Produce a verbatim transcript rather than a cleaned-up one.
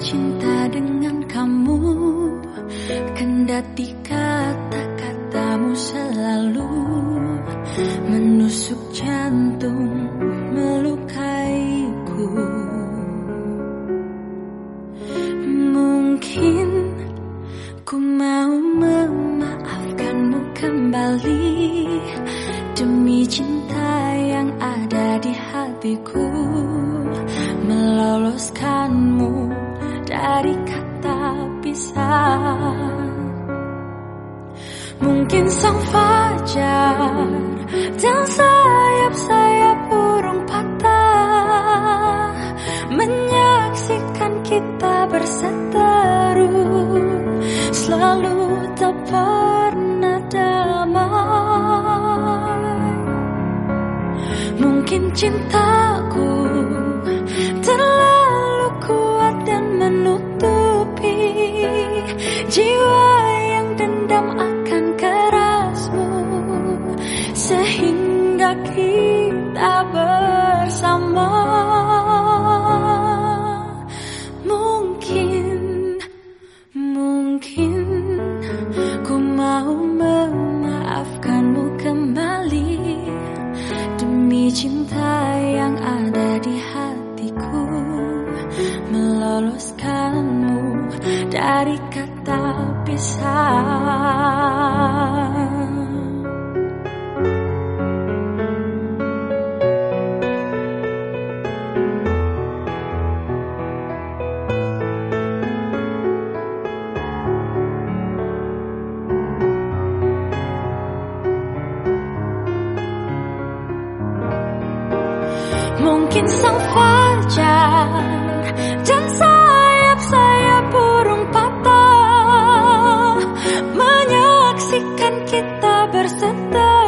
cinta dengan kamu, kendati kata-katamu selalu menusuk jantung, melukaiku. Mungkin ku mau memaafkanmu kembali demi cinta yang ada di hatiku, meloloskanmu dari kata pisah. Mungkin sang fajar dan sayap-sayap burung patah menyaksikan kita berseteru, selalu tak pernah damai. Mungkin cintaku terlalu kuat dan menutupi jiwa yang dendam akan kerasmu, sehingga kita bersama. Mungkin, mungkin ku mau memaafkanmu kembali demi cinta yang ada di hatiku, meloloskanmu dari kata pisah. Mungkin sang fajar dan sayap-sayap burung patah menyaksikan kita berseteru,